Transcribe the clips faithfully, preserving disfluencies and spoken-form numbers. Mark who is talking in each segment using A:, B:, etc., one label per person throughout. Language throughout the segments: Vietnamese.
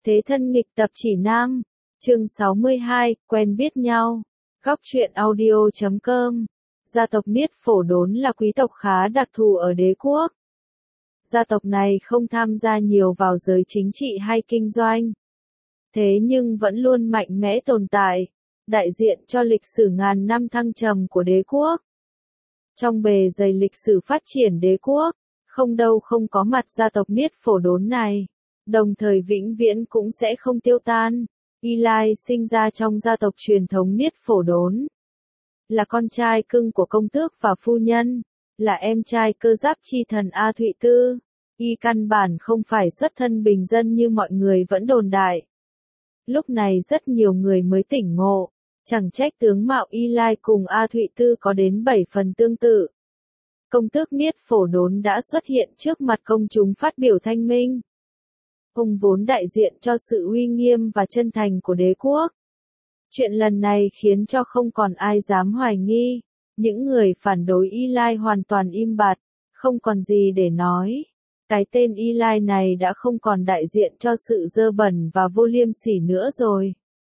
A: Thế thân nghịch tập chỉ nam, chương sáu mươi hai, quen biết nhau. Góc truyện audio chấm com. Gia tộc Niết Phổ Đốn là quý tộc khá đặc thù ở đế quốc. Gia tộc này không tham gia nhiều vào giới chính trị hay kinh doanh. Thế nhưng vẫn luôn mạnh mẽ tồn tại, đại diện cho lịch sử ngàn năm thăng trầm của đế quốc. Trong bề dày lịch sử phát triển đế quốc, không đâu không có mặt gia tộc Niết Phổ Đốn này, đồng thời vĩnh viễn cũng sẽ không tiêu tan. Eli sinh ra trong gia tộc truyền thống Niết Phổ Đốn, là con trai cưng của công tước và phu nhân, là em trai cơ giáp chi thần A Thụy Tư. Y căn bản không phải xuất thân bình dân như mọi người vẫn đồn đại. Lúc này rất nhiều người mới tỉnh ngộ, chẳng trách tướng mạo Eli cùng A Thụy Tư có đến bảy phần tương tự. Công tước Niết Phổ Đốn đã xuất hiện trước mặt công chúng phát biểu thanh minh. Ông vốn đại diện cho sự uy nghiêm và chân thành của đế quốc. Chuyện lần này khiến cho không còn ai dám hoài nghi. Những người phản đối Eli hoàn toàn im bặt, không còn gì để nói. Cái tên Eli này đã không còn đại diện cho sự dơ bẩn và vô liêm sỉ nữa rồi,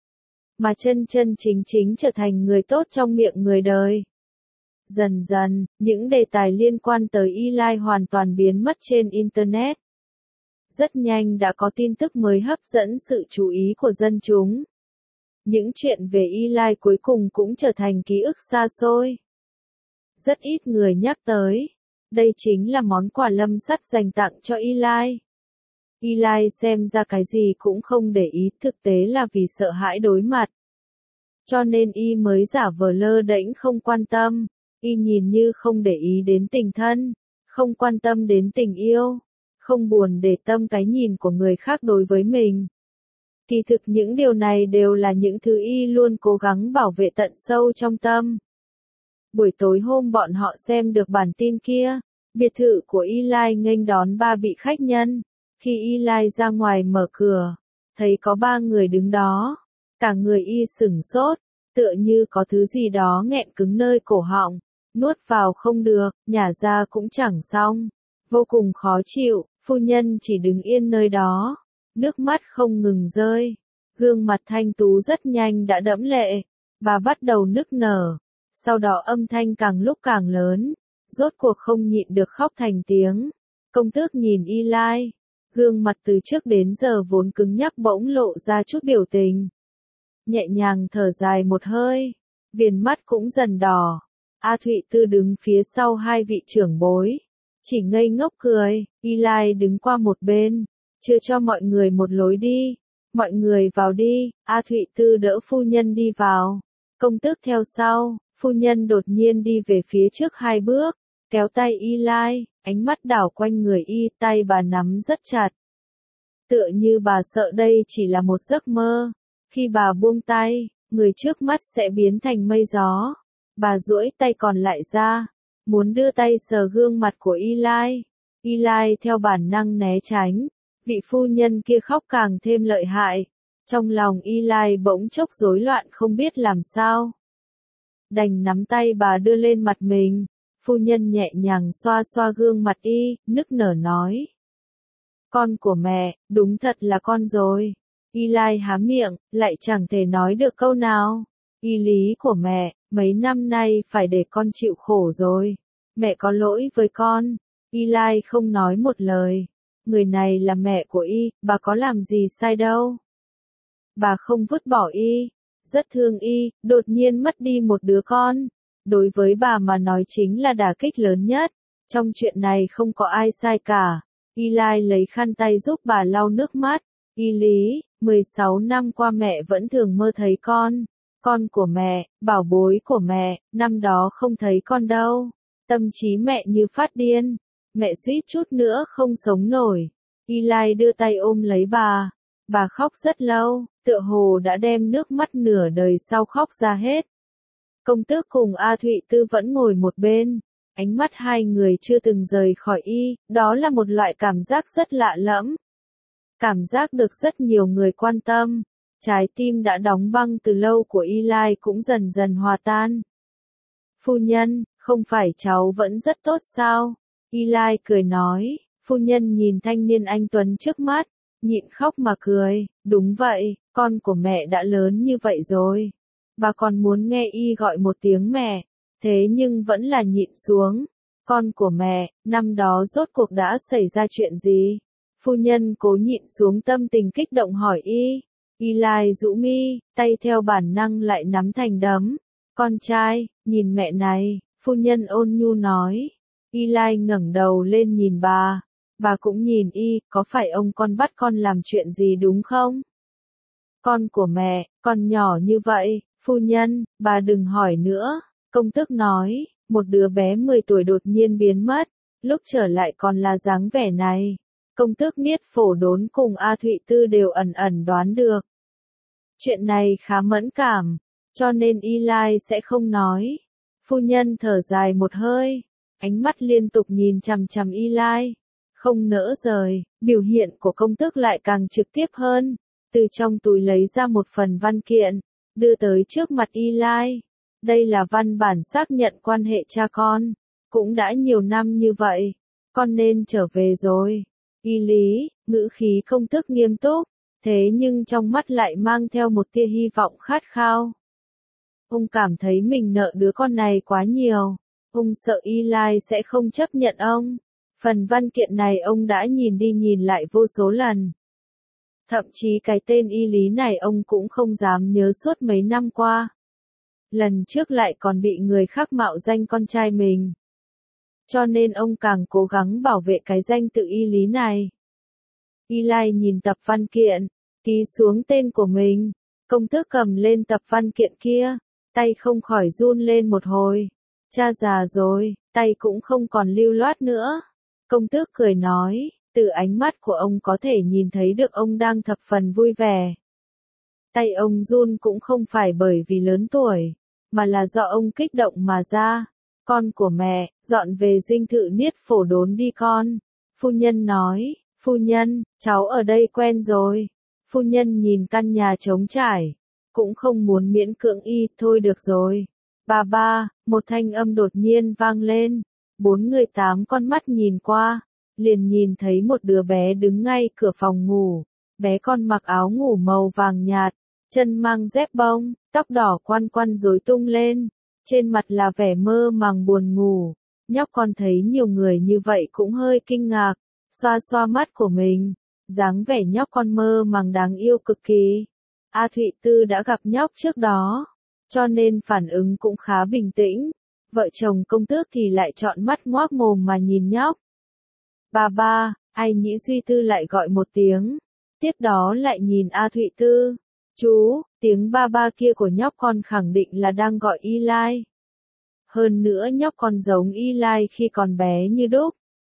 A: mà chân chân chính chính trở thành người tốt trong miệng người đời. Dần dần, những đề tài liên quan tới Eli hoàn toàn biến mất trên Internet. Rất nhanh đã có tin tức mới hấp dẫn sự chú ý của dân chúng. Những chuyện về Eli cuối cùng cũng trở thành ký ức xa xôi. Rất ít người nhắc tới. Đây chính là món quà lâm sắt dành tặng cho Eli. Eli xem ra cái gì cũng không để ý, thực tế là vì sợ hãi đối mặt. Cho nên y mới giả vờ lơ đễnh không quan tâm. Y nhìn như không để ý đến tình thân, không quan tâm đến tình yêu, không buồn để tâm cái nhìn của người khác đối với mình. Kỳ thực những điều này đều là những thứ y luôn cố gắng bảo vệ tận sâu trong tâm. Buổi tối hôm bọn họ xem được bản tin kia, biệt thự của Eli nghênh đón ba vị khách nhân. Khi Eli ra ngoài mở cửa, thấy có ba người đứng đó. Cả người y sửng sốt, tựa như có thứ gì đó nghẹn cứng nơi cổ họng. Nuốt vào không được, nhả ra cũng chẳng xong. Vô cùng khó chịu, phu nhân chỉ đứng yên nơi đó. Nước mắt không ngừng rơi. Gương mặt thanh tú rất nhanh đã đẫm lệ. Bà bắt đầu nức nở. Sau đó âm thanh càng lúc càng lớn. Rốt cuộc không nhịn được khóc thành tiếng. Công tước nhìn Eli. Gương mặt từ trước đến giờ vốn cứng nhắc bỗng lộ ra chút biểu tình. Nhẹ nhàng thở dài một hơi. Viền mắt cũng dần đỏ. A Thụy Tư đứng phía sau hai vị trưởng bối. Chỉ ngây ngốc cười. Eli đứng qua một bên. Chưa cho mọi người một lối đi. Mọi người vào đi. A Thụy Tư đỡ phu nhân đi vào. Công tước theo sau. Phu nhân đột nhiên đi về phía trước hai bước. Kéo tay Eli. Ánh mắt đảo quanh người y. Tay bà nắm rất chặt. Tựa như bà sợ đây chỉ là một giấc mơ. Khi bà buông tay, người trước mắt sẽ biến thành mây gió. Bà duỗi tay còn lại ra, muốn đưa tay sờ gương mặt của Eli. Eli theo bản năng né tránh. Vị phu nhân kia khóc càng thêm lợi hại. Trong lòng Eli bỗng chốc rối loạn không biết làm sao. Đành nắm tay bà đưa lên mặt mình. Phu nhân nhẹ nhàng xoa xoa gương mặt y, nức nở nói. Con của mẹ, đúng thật là con rồi. Eli há miệng, lại chẳng thể nói được câu nào. Y lý của mẹ, mấy năm nay phải để con chịu khổ rồi. Mẹ có lỗi với con. Eli không nói một lời. Người này là mẹ của y, bà có làm gì sai đâu. Bà không vứt bỏ y. Rất thương y, đột nhiên mất đi một đứa con. Đối với bà mà nói chính là đả kích lớn nhất. Trong chuyện này không có ai sai cả. Eli lấy khăn tay giúp bà lau nước mắt. Y lý, mười sáu năm qua mẹ vẫn thường mơ thấy con. Con của mẹ, bảo bối của mẹ, năm đó không thấy con đâu. Tâm trí mẹ như phát điên. Mẹ suýt chút nữa không sống nổi. Eli đưa tay ôm lấy bà. Bà khóc rất lâu, tựa hồ đã đem nước mắt nửa đời sau khóc ra hết. Công tước cùng A Thụy Tư vẫn ngồi một bên. Ánh mắt hai người chưa từng rời khỏi y, đó là một loại cảm giác rất lạ lẫm. Cảm giác được rất nhiều người quan tâm. Trái tim đã đóng băng từ lâu của Eli cũng dần dần hòa tan. Phu nhân, không phải cháu vẫn rất tốt sao? Eli cười nói. Phu nhân nhìn thanh niên anh tuấn trước mắt. nhịn khóc mà cười, đúng vậy, con của mẹ đã lớn như vậy rồi. Bà còn muốn nghe y gọi một tiếng mẹ, thế nhưng vẫn là nhịn xuống. Con của mẹ, năm đó rốt cuộc đã xảy ra chuyện gì? Phu nhân cố nhịn xuống tâm tình kích động hỏi y. Y lai rũ mi, tay theo bản năng lại nắm thành đấm. Con trai, nhìn mẹ này, phu nhân ôn nhu nói. Y lai ngẩng đầu lên nhìn bà. Bà cũng nhìn y, có phải ông con bắt con làm chuyện gì đúng không? Con của mẹ, con nhỏ như vậy, phu nhân, bà đừng hỏi nữa. Công tước nói, một đứa bé mười tuổi đột nhiên biến mất, lúc trở lại còn là dáng vẻ này. Công tước Niết Phổ Đốn cùng A Thụy Tư đều ẩn ẩn đoán được. Chuyện này khá mẫn cảm, cho nên Y Lai sẽ không nói. Phu nhân thở dài một hơi, ánh mắt liên tục nhìn chằm chằm Y Lai, không nỡ rời. Biểu hiện của công tước lại càng trực tiếp hơn, từ trong túi lấy ra một phần văn kiện, đưa tới trước mặt Y Lai. Đây là văn bản xác nhận quan hệ cha con, cũng đã nhiều năm như vậy, con nên trở về rồi. Y lý, ngữ khí công tước nghiêm túc, thế nhưng trong mắt lại mang theo một tia hy vọng khát khao. Ông cảm thấy mình nợ đứa con này quá nhiều, ông sợ Y Lai sẽ không chấp nhận ông. Phần văn kiện này ông đã nhìn đi nhìn lại vô số lần. Thậm chí cái tên Y lý này ông cũng không dám nhớ suốt mấy năm qua. Lần trước lại còn bị người khác mạo danh con trai mình. Cho nên ông càng cố gắng bảo vệ cái danh tự Y lý này. Y Lai nhìn tập văn kiện, ký xuống tên của mình. Công tước cầm lên tập văn kiện kia, tay không khỏi run lên một hồi. Cha già rồi, tay cũng không còn lưu loát nữa. Công tước cười nói, từ ánh mắt của ông có thể nhìn thấy được ông đang thập phần vui vẻ. Tay ông run cũng không phải bởi vì lớn tuổi, mà là do ông kích động mà ra. Con của mẹ, dọn về dinh thự Niết Phổ Đốn đi con. Phu nhân nói, phu nhân, cháu ở đây quen rồi. Phu nhân nhìn căn nhà trống trải, cũng không muốn miễn cưỡng y, thôi được rồi. Bà ba, một thanh âm đột nhiên vang lên. Bốn người tám con mắt nhìn qua, liền nhìn thấy một đứa bé đứng ngay cửa phòng ngủ. Bé con mặc áo ngủ màu vàng nhạt, chân mang dép bông, tóc đỏ quăn quăn rối tung lên, trên mặt là vẻ mơ màng buồn ngủ. Nhóc con thấy nhiều người như vậy cũng hơi kinh ngạc, xoa xoa mắt của mình, dáng vẻ nhóc con mơ màng đáng yêu cực kỳ. A Thụy Tư đã gặp nhóc trước đó, cho nên phản ứng cũng khá bình tĩnh. Vợ chồng công tước thì lại trọn mắt ngoác mồm mà nhìn nhóc. Bà ba, ai Nhĩ Duy Tư lại gọi một tiếng, tiếp đó lại nhìn A Thụy Tư. Chú, tiếng ba ba kia của nhóc con khẳng định là đang gọi Y Lai. Hơn nữa nhóc con giống Y Lai khi còn bé như đúc.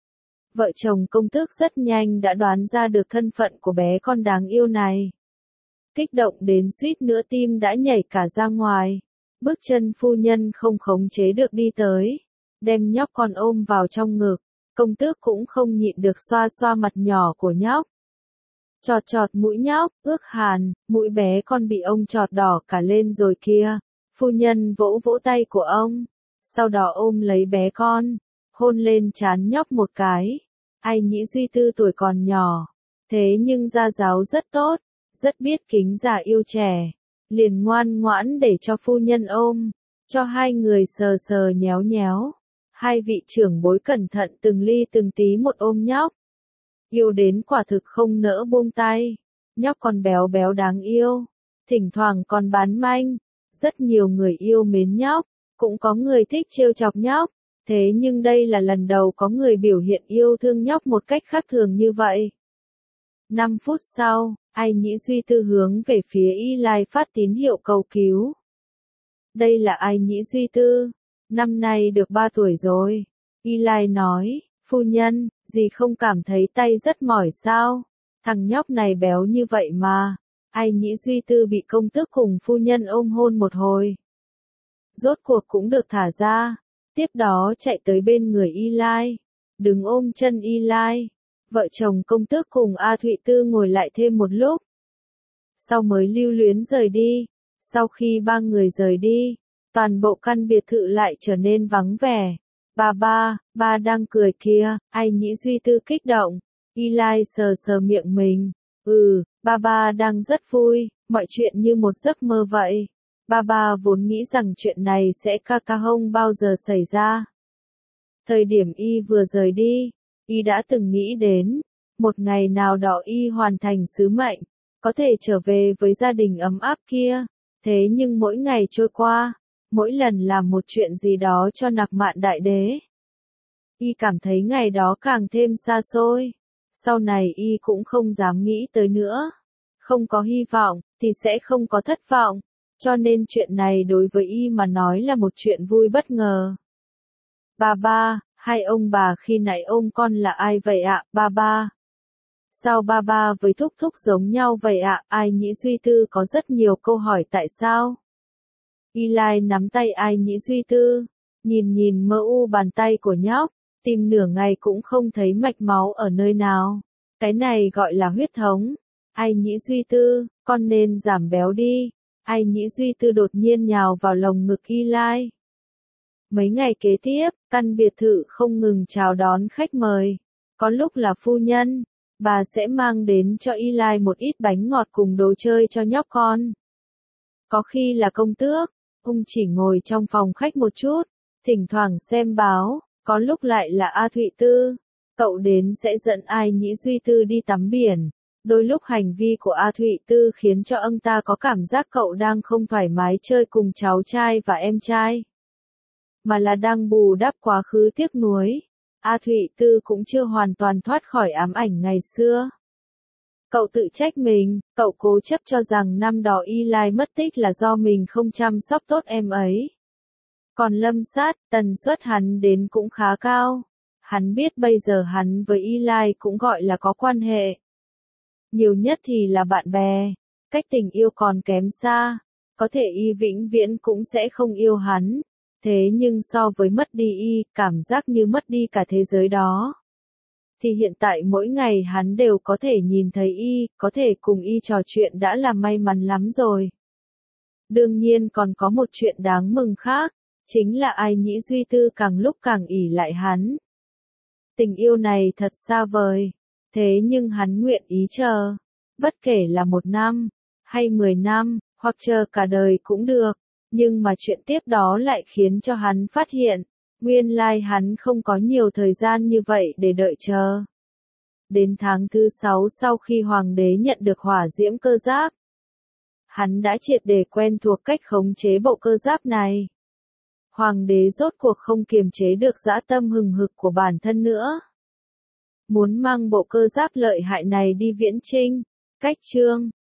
A: Vợ chồng công tước rất nhanh đã đoán ra được thân phận của bé con đáng yêu này. Kích động đến suýt nữa tim đã nhảy cả ra ngoài. Bước chân phu nhân không khống chế được đi tới, đem nhóc con ôm vào trong ngực. Công tước cũng không nhịn được xoa xoa mặt nhỏ của nhóc. Chọt chọt mũi nhóc, ước hàn, mũi bé con bị ông chọt đỏ cả lên rồi kia. Phu nhân vỗ vỗ tay của ông, sau đó ôm lấy bé con, hôn lên trán nhóc một cái. Ai Nhĩ Duy Tư tuổi còn nhỏ, thế nhưng gia giáo rất tốt, rất biết kính già yêu trẻ. Liền ngoan ngoãn để cho phu nhân ôm, cho hai người sờ sờ nhéo nhéo. Hai vị trưởng bối cẩn thận từng ly từng tí một ôm nhóc. Yêu đến quả thực không nỡ buông tay. Nhóc còn béo béo đáng yêu, thỉnh thoảng còn bán manh. Rất nhiều người yêu mến nhóc, cũng có người thích trêu chọc nhóc. Thế nhưng đây là lần đầu có người biểu hiện yêu thương nhóc một cách khác thường như vậy. Năm phút sau, Ai Nhĩ Duy Tư hướng về phía Y Lai phát tín hiệu cầu cứu. Đây là Ai Nhĩ Duy Tư, năm nay được ba tuổi rồi. Y Lai nói, phu nhân, dì không cảm thấy tay rất mỏi sao? Thằng nhóc này béo như vậy mà. Ai Nhĩ Duy Tư bị công tước cùng phu nhân ôm hôn một hồi. Rốt cuộc cũng được thả ra, tiếp đó chạy tới bên người Y Lai, đứng ôm chân Y Lai. Vợ chồng công tước cùng A Thụy Tư ngồi lại thêm một lúc. Sau mới lưu luyến rời đi. Sau khi ba người rời đi, toàn bộ căn biệt thự lại trở nên vắng vẻ. Bà ba, ba đang cười kìa, Ai Nhĩ Duy Tư kích động. Y Lai sờ sờ miệng mình, Ừ, ba ba đang rất vui, mọi chuyện như một giấc mơ vậy. Ba ba vốn nghĩ rằng chuyện này sẽ ca ca không bao giờ xảy ra. Thời điểm y vừa rời đi, y đã từng nghĩ đến, một ngày nào đó y hoàn thành sứ mệnh, có thể trở về với gia đình ấm áp kia. Thế nhưng mỗi ngày trôi qua, mỗi lần làm một chuyện gì đó cho Nặc Mạn Đại Đế, y cảm thấy ngày đó càng thêm xa xôi. Sau này y cũng không dám nghĩ tới nữa. Không có hy vọng, thì sẽ không có thất vọng. Cho nên chuyện này đối với y mà nói là một chuyện vui bất ngờ. Ba ba, hai ông bà khi nãy ôm con là ai vậy ạ, ba ba? Sao ba ba với thúc thúc giống nhau vậy ạ? Ai Nhĩ Duy Tư có rất nhiều câu hỏi tại sao? Eli nắm tay Ai Nhĩ Duy Tư, nhìn nhìn mơ u bàn tay của nhóc, tìm nửa ngày cũng không thấy mạch máu ở nơi nào. Cái này gọi là huyết thống. Ai Nhĩ Duy Tư, con nên giảm béo đi. Ai Nhĩ Duy Tư đột nhiên nhào vào lồng ngực Eli. Mấy ngày kế tiếp, căn biệt thự không ngừng chào đón khách mời. Có lúc là phu nhân, bà sẽ mang đến cho Eli một ít bánh ngọt cùng đồ chơi cho nhóc con. Có khi là công tước, ông chỉ ngồi trong phòng khách một chút, thỉnh thoảng xem báo, có lúc lại là A Thụy Tư. Cậu đến sẽ dẫn Ai Nhĩ Duy Tư đi tắm biển. Đôi lúc hành vi của A Thụy Tư khiến cho ông ta có cảm giác cậu đang không thoải mái chơi cùng cháu trai và em trai, mà là đang bù đắp quá khứ tiếc nuối. A Thụy Tư cũng chưa hoàn toàn thoát khỏi ám ảnh ngày xưa. Cậu tự trách mình, cậu cố chấp cho rằng năm đó Eli mất tích là do mình không chăm sóc tốt em ấy. Còn Lâm Sát, tần suất hắn đến cũng khá cao. Hắn biết bây giờ hắn với Eli cũng gọi là có quan hệ. Nhiều nhất thì là bạn bè, cách tình yêu còn kém xa. Có thể y vĩnh viễn cũng sẽ không yêu hắn. Thế nhưng so với mất đi y, cảm giác như mất đi cả thế giới đó. Thì hiện tại mỗi ngày hắn đều có thể nhìn thấy y, có thể cùng y trò chuyện đã là may mắn lắm rồi. Đương nhiên còn có một chuyện đáng mừng khác, chính là Ai Nhĩ Duy Tư càng lúc càng ỷ lại hắn. Tình yêu này thật xa vời, thế nhưng hắn nguyện ý chờ, bất kể là một năm, hay mười năm, hoặc chờ cả đời cũng được. Nhưng mà chuyện tiếp đó lại khiến cho hắn phát hiện, nguyên lai hắn không có nhiều thời gian như vậy để đợi chờ. Đến tháng thứ sáu sau khi hoàng đế nhận được hỏa diễm cơ giáp, hắn đã triệt để quen thuộc cách khống chế bộ cơ giáp này. Hoàng đế rốt cuộc không kiềm chế được dã tâm hừng hực của bản thân nữa. Muốn mang bộ cơ giáp lợi hại này đi viễn chinh, cách chương